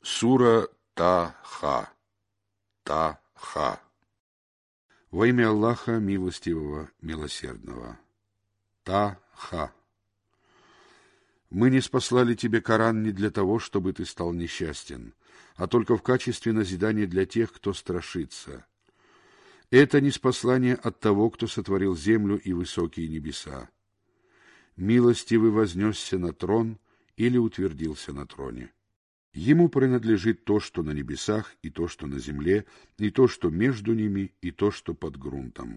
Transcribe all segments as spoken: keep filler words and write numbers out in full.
Сура Та-Ха. Та-Ха. Во имя Аллаха, милостивого, милосердного. Та-Ха. Мы не спаслали тебе Коран не для того, чтобы ты стал несчастен, а только в качестве назидания для тех, кто страшится. Это ниспослание от того, кто сотворил землю и высокие небеса. Милостивый вознесся на трон или утвердился на троне. Ему принадлежит то, что на небесах, и то, что на земле, и то, что между ними, и то, что под грунтом.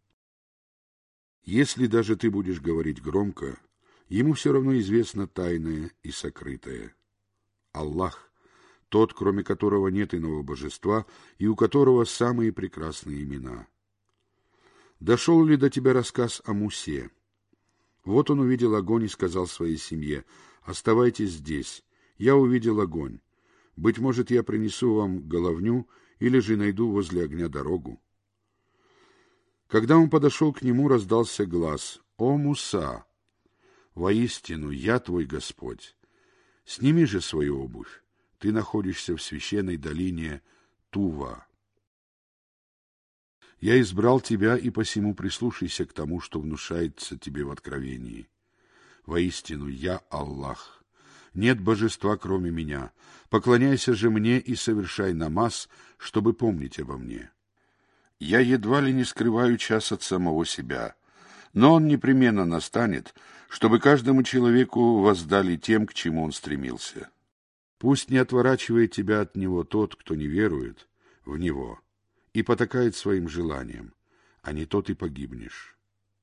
Если даже ты будешь говорить громко, ему все равно известно тайное и сокрытое. Аллах, тот, кроме которого нет иного божества, и у которого самые прекрасные имена. Дошел ли до тебя рассказ о Мусе? Вот он увидел огонь и сказал своей семье: «Оставайтесь здесь, я увидел огонь. Быть может, я принесу вам головню или же найду возле огня дорогу». Когда он подошел к нему, раздался глас: «О, Муса! Воистину, я твой Господь. Сними же свою обувь, ты находишься в священной долине Тува. Я избрал тебя, и посему прислушайся к тому, что внушается тебе в откровении. Воистину, я Аллах. Нет божества, кроме меня. Поклоняйся же мне и совершай намаз, чтобы помнить обо мне. Я едва ли не скрываю час от самого себя, но он непременно настанет, чтобы каждому человеку воздали тем, к чему он стремился. Пусть не отворачивает тебя от него тот, кто не верует в него и потакает своим желаниям, а не то ты погибнешь.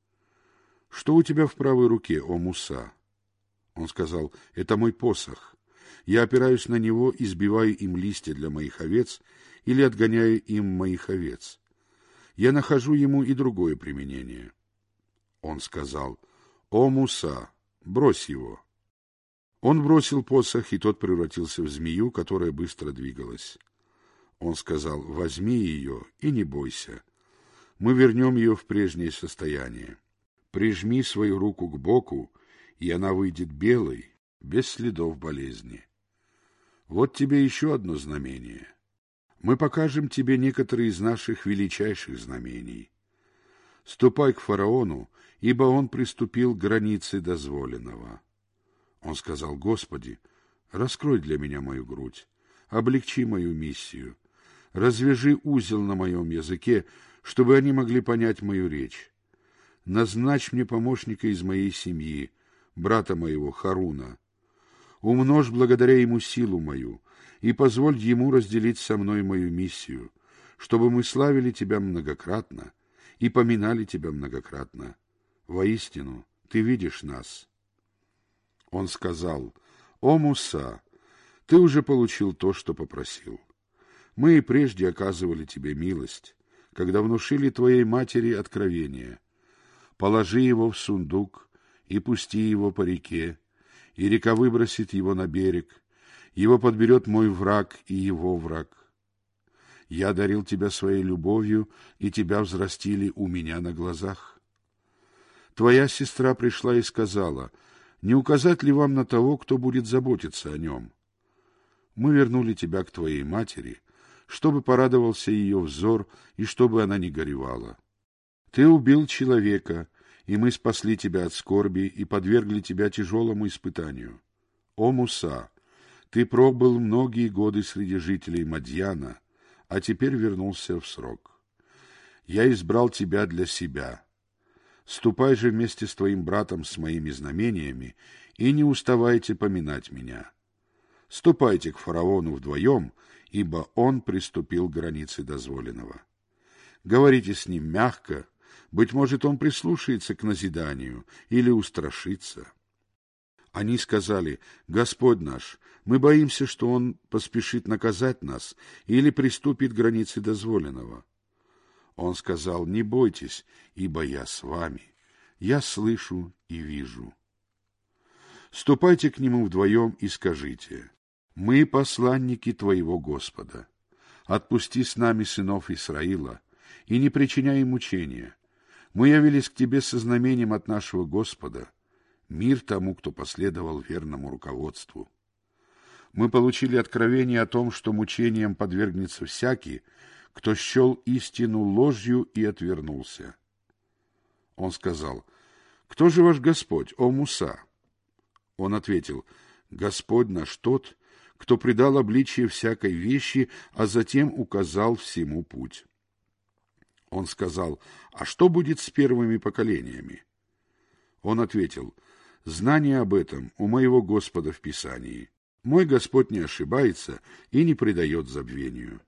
Что у тебя в правой руке, о Муса? Он сказал: это мой посох. Я опираюсь на него и сбиваю им листья для моих овец или отгоняю им моих овец. Я нахожу ему и другое применение. Он сказал: о Муса, брось его. Он бросил посох, и тот превратился в змею, которая быстро двигалась. Он сказал: возьми ее и не бойся. Мы вернем ее в прежнее состояние. Прижми свою руку к боку, и она выйдет белой, без следов болезни. Вот тебе еще одно знамение. Мы покажем тебе некоторые из наших величайших знамений. Ступай к фараону, ибо он приступил к границе дозволенного. Он сказал: Господи, раскрой для меня мою грудь, облегчи мою миссию, развяжи узел на моем языке, чтобы они могли понять мою речь. Назначь мне помощника из моей семьи, брата моего Харуна. Умножь благодаря ему силу мою, и позволь ему разделить со мной мою миссию, чтобы мы славили тебя многократно и поминали тебя многократно. Воистину, ты видишь нас». Он сказал: «О Муса, ты уже получил то, что попросил. Мы и прежде оказывали тебе милость, когда внушили твоей матери откровение. Положи его в сундук и пусти его по реке, и река выбросит его на берег. Его подберет мой враг и его враг. Я дарил тебя своей любовью, и тебя взрастили у меня на глазах. Твоя сестра пришла и сказала: не указать ли вам на того, кто будет заботиться о нем? Мы вернули тебя к твоей матери, чтобы порадовался ее взор и чтобы она не горевала. Ты убил человека, и мы спасли тебя от скорби и подвергли тебя тяжелому испытанию. О Муса, ты пробыл многие годы среди жителей Мадьяна, а теперь вернулся в срок. Я избрал тебя для себя. Ступай же вместе с твоим братом с моими знамениями и не уставайте поминать меня. Ступайте к фараону вдвоем, ибо он приступил к границе дозволенного. Говорите с ним мягко, быть может, он прислушается к назиданию или устрашится». Они сказали: «Господь наш, мы боимся, что он поспешит наказать нас или приступит к границе дозволенного». Он сказал: «Не бойтесь, ибо я с вами. Я слышу и вижу». Ступайте к нему вдвоем и скажите: «Мы посланники твоего Господа. Отпусти с нами сынов Исраила и не причиняй им мучения. Мы явились к тебе со знамением от нашего Господа. Мир тому, кто последовал верному руководству». Мы получили откровение о том, что мучениям подвергнется всякий, кто счел истину ложью и отвернулся. Он сказал: «Кто же ваш Господь, о Муса?» Он ответил: «Господь наш тот, кто придал обличие всякой вещи, а затем указал всему путь». Он сказал: «А что будет с первыми поколениями?» Он ответил: «Знание об этом у моего Господа в Писании. Мой Господь не ошибается и не предает забвению.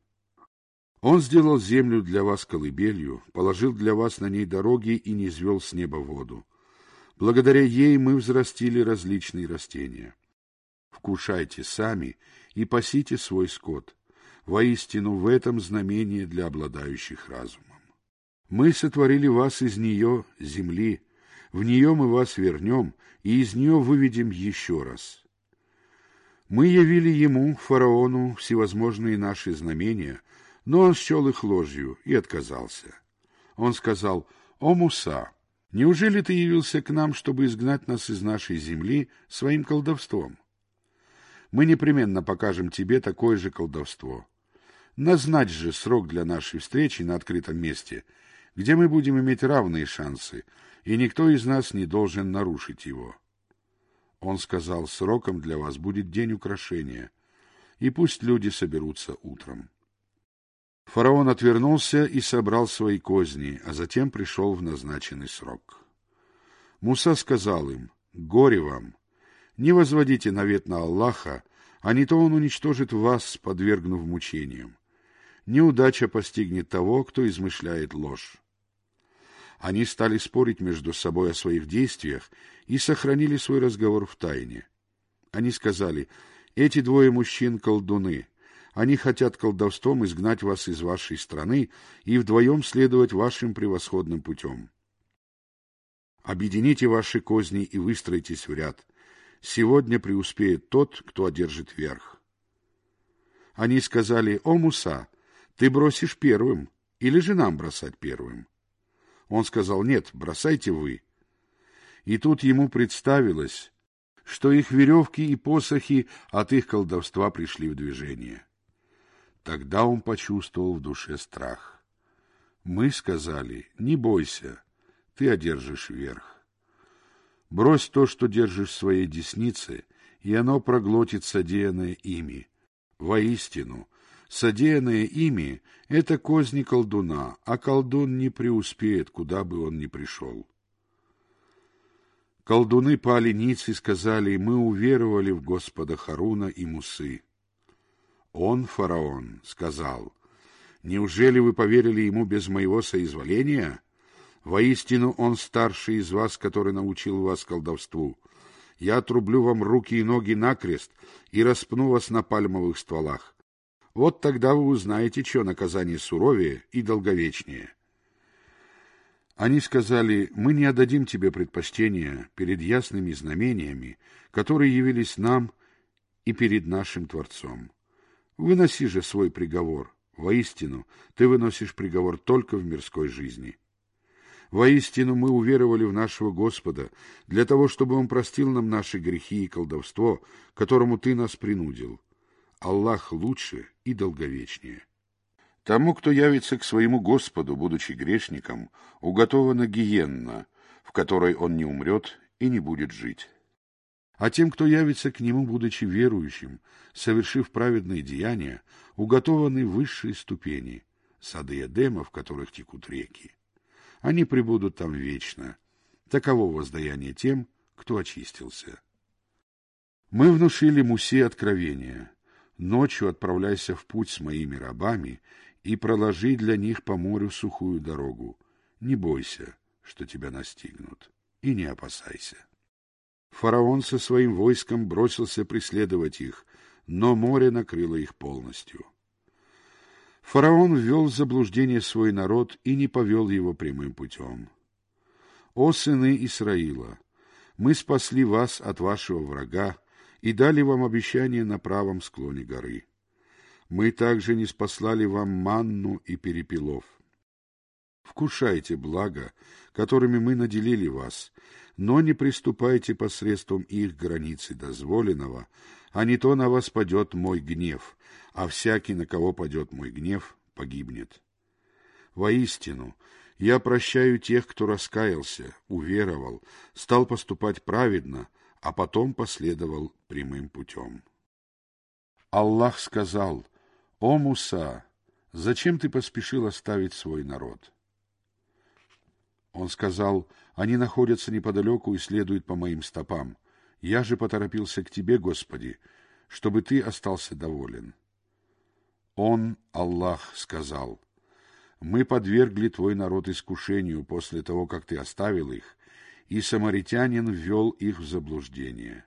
Он сделал землю для вас колыбелью, положил для вас на ней дороги и низвел с неба воду. Благодаря ей мы взрастили различные растения. Вкушайте сами и пасите свой скот. Воистину, в этом знамение для обладающих разумом. Мы сотворили вас из нее, земли, в нее мы вас вернем, и из нее выведем еще раз. Мы явили ему, фараону, всевозможные наши знамения, но он счел их ложью и отказался. Он сказал: «О Муса, неужели ты явился к нам, чтобы изгнать нас из нашей земли своим колдовством? Мы непременно покажем тебе такое же колдовство. Назначь же срок для нашей встречи на открытом месте, где мы будем иметь равные шансы, и никто из нас не должен нарушить его». Он сказал: «Сроком для вас будет день украшения, и пусть люди соберутся утром». Фараон отвернулся и собрал свои козни, а затем пришел в назначенный срок. Муса сказал им: «Горе вам! Не возводите навет на Аллаха, а не то он уничтожит вас, подвергнув мучениям. Неудача постигнет того, кто измышляет ложь». Они стали спорить между собой о своих действиях и сохранили свой разговор в тайне. Они сказали: «Эти двое мужчин — колдуны. Они хотят колдовством изгнать вас из вашей страны и вдвоем следовать вашим превосходным путем. Объедините ваши козни и выстроитесь в ряд. Сегодня преуспеет тот, кто одержит верх». Они сказали: «О Муса, ты бросишь первым, или же нам бросать первым?» Он сказал: «Нет, бросайте вы». И тут ему представилось, что их веревки и посохи от их колдовства пришли в движение. Тогда он почувствовал в душе страх. Мы сказали: «Не бойся, ты одержишь верх. Брось то, что держишь в своей деснице, и оно проглотит содеянное ими. Воистину, содеянное ими — это козни колдуна, а колдун не преуспеет, куда бы он ни пришел». Колдуны пали ниц и сказали: «Мы уверовали в Господа Харуна и Мусы». Он, фараон, сказал: «Неужели вы поверили ему без моего соизволения? Воистину, он старший из вас, который научил вас колдовству. Я отрублю вам руки и ноги накрест и распну вас на пальмовых стволах. Вот тогда вы узнаете, чье наказание суровее и долговечнее». Они сказали: «Мы не отдадим тебе предпочтения перед ясными знамениями, которые явились нам и перед нашим Творцом. Выноси же свой приговор. Воистину, ты выносишь приговор только в мирской жизни. Воистину, мы уверовали в нашего Господа для того, чтобы Он простил нам наши грехи и колдовство, которому ты нас принудил. Аллах лучше и долговечнее». Тому, кто явится к своему Господу, будучи грешником, уготована гиенна, в которой он не умрет и не будет жить. А тем, кто явится к нему, будучи верующим, совершив праведные деяния, уготованы высшие ступени, сады Эдема, в которых текут реки. Они пребудут там вечно. Таково воздаяние тем, кто очистился. Мы внушили Мусе откровение: «Ночью отправляйся в путь с моими рабами и проложи для них по морю сухую дорогу. Не бойся, что тебя настигнут, и не опасайся». Фараон со своим войском бросился преследовать их, но море накрыло их полностью. Фараон ввел в заблуждение свой народ и не повел его прямым путем. «О сыны Исраила, мы спасли вас от вашего врага и дали вам обещание на правом склоне горы. Мы также ниспослали вам манну и перепелов. вкушайте благо, которыми мы наделили вас, но не приступайте посредством их границы дозволенного, а не то на вас падет мой гнев, а всякий, на кого падет мой гнев, погибнет. Воистину, я прощаю тех, кто раскаялся, уверовал, стал поступать праведно, а потом последовал прямым путем. Аллах сказал: «О Муса, зачем ты поспешил оставить свой народ?» Он сказал: «Они находятся неподалеку и следуют по моим стопам. Я же поторопился к тебе, Господи, чтобы ты остался доволен». Он, Аллах, сказал: «Мы подвергли твой народ искушению после того, как ты оставил их, и самаритянин ввел их в заблуждение».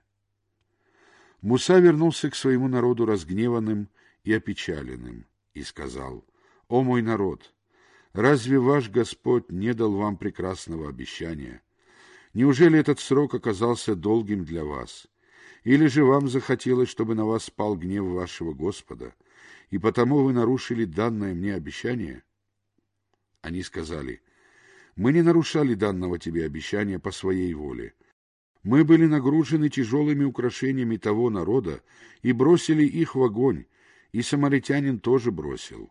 Муса вернулся к своему народу разгневанным и опечаленным и сказал: «О мой народ, разве ваш Господь не дал вам прекрасного обещания? Неужели этот срок оказался долгим для вас? Или же вам захотелось, чтобы на вас спал гнев вашего Господа, и потому вы нарушили данное мне обещание?» Они сказали: «Мы не нарушали данного тебе обещания по своей воле. Мы были нагружены тяжелыми украшениями того народа и бросили их в огонь, и самаритянин тоже бросил.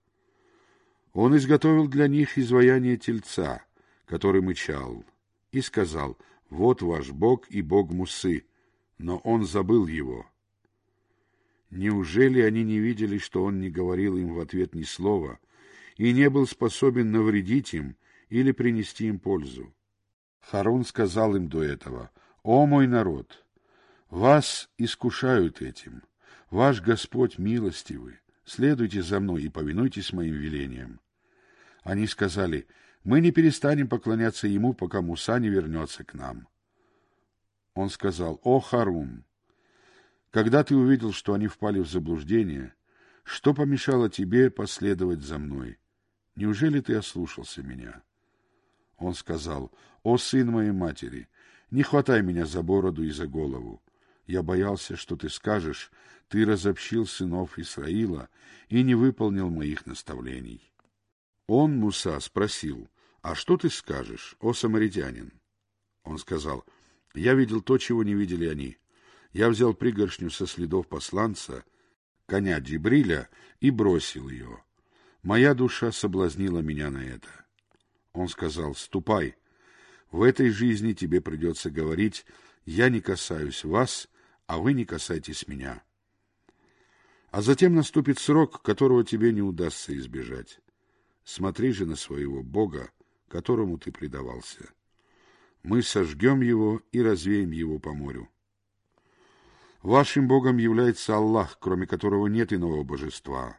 Он изготовил для них изваяние тельца, который мычал, и сказал: «Вот ваш Бог и Бог Мусы», но он забыл его. Неужели они не видели, что он не говорил им в ответ ни слова и не был способен навредить им или принести им пользу? Харун сказал им до этого: «О мой народ, вас искушают этим. Ваш Господь милостивый. Следуйте за мной и повинуйтесь моим велениям». Они сказали: «Мы не перестанем поклоняться ему, пока Муса не вернется к нам». Он сказал: «О Харун, когда ты увидел, что они впали в заблуждение, что помешало тебе последовать за мной? Неужели ты ослушался меня?» Он сказал: «О сын моей матери, не хватай меня за бороду и за голову. Я боялся, что ты скажешь: ты разобщил сынов Исраила и не выполнил моих наставлений». Он, Муса, спросил: «А что ты скажешь, о самаритянин?» Он сказал: «Я видел то, чего не видели они. Я взял пригоршню со следов посланца, коня Джибриля, и бросил ее. Моя душа соблазнила меня на это». Он сказал: «Ступай. В этой жизни тебе придется говорить: я не касаюсь вас, а вы не касайтесь меня. А затем наступит срок, которого тебе не удастся избежать. Смотри же на своего Бога, которому ты предавался. Мы сожгем его и развеем его по морю. Вашим Богом является Аллах, кроме которого нет иного божества.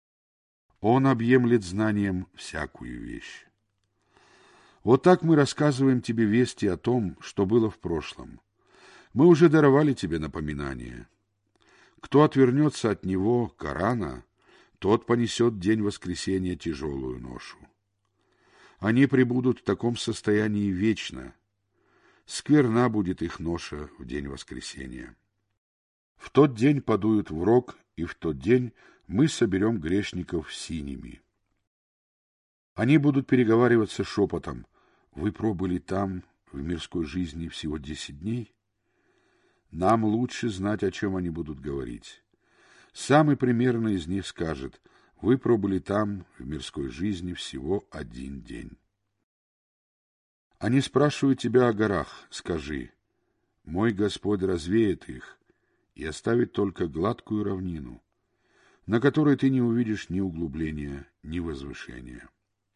Он объемлет знанием всякую вещь». Вот так мы рассказываем тебе вести о том, что было в прошлом. Мы уже даровали тебе напоминание. Кто отвернется от него, Корана, тот понесет день воскресения тяжелую ношу. Они пребудут в таком состоянии вечно. Скверна будет их ноша в день воскресения. В тот день подуют в рог, и в тот день мы соберем грешников синими. Они будут переговариваться шепотом: «Вы пробыли там, в мирской жизни, всего десять дней? Нам лучше знать, о чем они будут говорить. Самый примерный из них скажет: вы пробыли там, в мирской жизни, всего один день». Они спрашивают тебя о горах. Скажи: мой Господь развеет их и оставит только гладкую равнину, на которой ты не увидишь ни углубления, ни возвышения.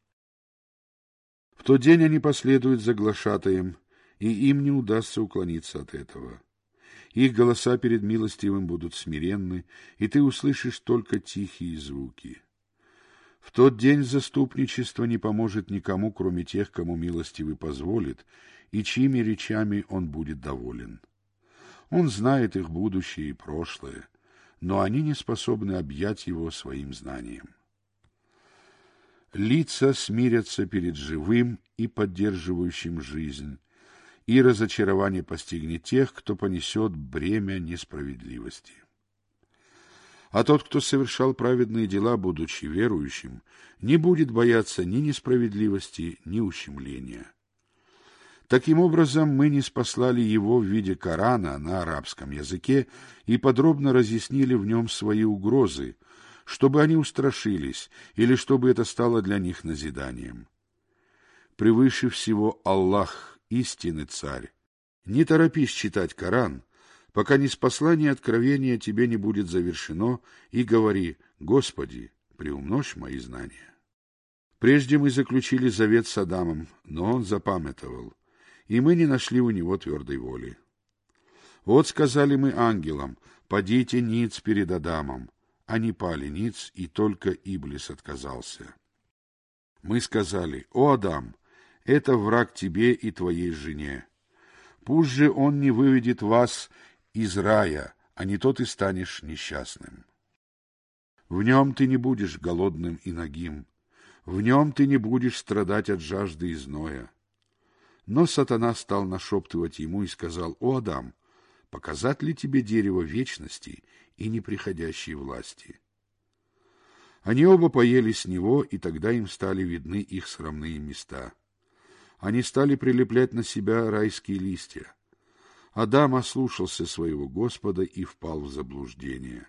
В тот день они последуют за глашатаем, и им не удастся уклониться от этого. Их голоса перед милостивым будут смиренны, и ты услышишь только тихие звуки. В тот день заступничество не поможет никому, кроме тех, кому милостивый позволит, и чьими речами он будет доволен. Он знает их будущее и прошлое, но они не способны объять его своим знанием. Лица смирятся перед живым и поддерживающим жизнь, и разочарование постигнет тех, кто понесет бремя несправедливости. А тот, кто совершал праведные дела, будучи верующим, не будет бояться ни несправедливости, ни ущемления. Таким образом, мы ниспослали его в виде Корана на арабском языке и подробно разъяснили в нем свои угрозы, чтобы они устрашились или чтобы это стало для них назиданием. Превыше всего Аллах, истинный царь. Не торопись читать Коран, пока ниспослание откровения тебе не будет завершено, и говори: «Господи, приумножь мои знания». Прежде мы заключили завет с Адамом, но он запамятовал, и мы не нашли у него твердой воли. Вот сказали мы ангелам: «Падите ниц перед Адамом». Они пали ниц, и только Иблис отказался. Мы сказали: «О, Адам, это враг тебе и твоей жене. Пусть же он не выведет вас из рая, а не то ты станешь несчастным. В нем ты не будешь голодным и нагим, в нем ты не будешь страдать от жажды и зноя». Но сатана стал нашептывать ему и сказал: «О, Адам, показать ли тебе дерево вечности и неприходящей власти?» Они оба поели с него, и тогда им стали видны их срамные места. Они стали прилеплять на себя райские листья. Адам ослушался своего Господа и впал в заблуждение.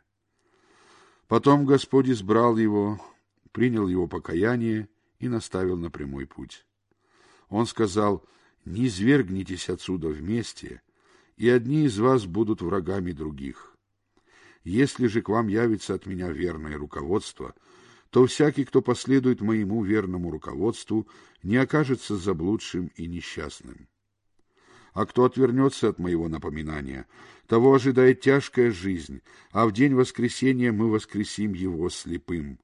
Потом Господь избрал его, принял его покаяние и наставил на прямой путь. Он сказал: «Не низвергнитесь отсюда вместе, и одни из вас будут врагами других. Если же к вам явится от меня верное руководство, то всякий, кто последует моему верному руководству, не окажется заблудшим и несчастным. А кто отвернется от моего напоминания, того ожидает тяжкая жизнь, а в день воскресения мы воскресим его слепым».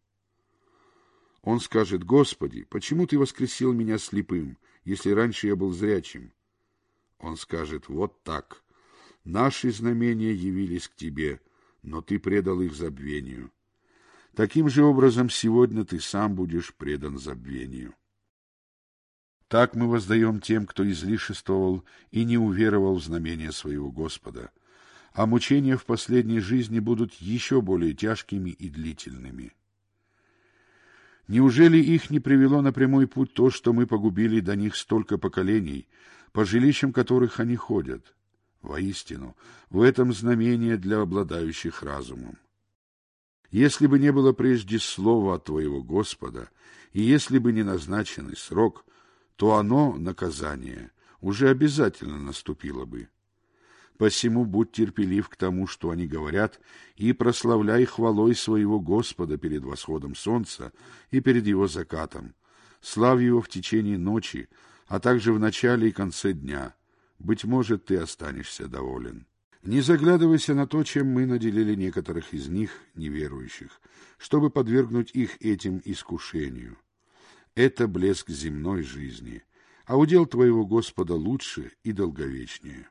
Он скажет: «Господи, почему ты воскресил меня слепым, если раньше я был зрячим?» Он скажет: «Вот так. Наши знамения явились к тебе, но ты предал их забвению. Таким же образом сегодня ты сам будешь предан забвению». Так мы воздаем тем, кто излишествовал и не уверовал в знамения своего Господа, а мучения в последней жизни будут еще более тяжкими и длительными. Неужели их не привело на прямой путь то, что мы погубили до них столько поколений, по жилищам которых они ходят? Воистину, в этом знамение для обладающих разумом. Если бы не было прежде слова от твоего Господа, и если бы не назначенный срок, то оно, наказание, уже обязательно наступило бы. Посему будь терпелив к тому, что они говорят, и прославляй хвалой своего Господа перед восходом солнца и перед его закатом. Славь его в течение ночи, а также в начале и конце дня. Быть может, ты останешься доволен. Не заглядывайся на то, чем мы наделили некоторых из них, неверующих, чтобы подвергнуть их этим искушению. Это блеск земной жизни, а удел твоего Господа лучше и долговечнее.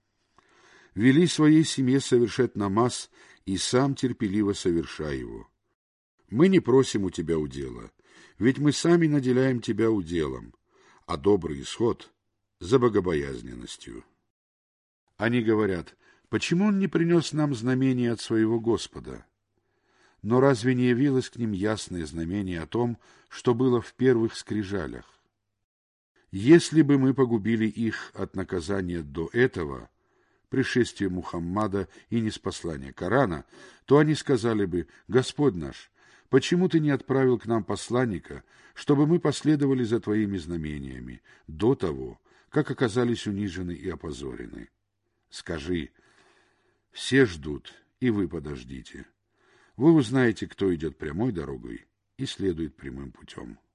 Вели своей семье совершать намаз, и сам терпеливо совершай его. Мы не просим у тебя удела, ведь мы сами наделяем тебя уделом, а добрый исход — за богобоязненностью. Они говорят: почему он не принес нам знамение от своего Господа? Но разве не явилось к ним ясное знамение о том, что было в первых скрижалях? Если бы мы погубили их от наказания до этого, пришествия Мухаммада и ниспослания Корана, то они сказали бы: «Господь наш, почему ты не отправил к нам посланника, чтобы мы последовали за твоими знамениями до того, как оказались унижены и опозорены?» Скажи: все ждут, и вы подождите. Вы узнаете, кто идет прямой дорогой и следует прямым путем.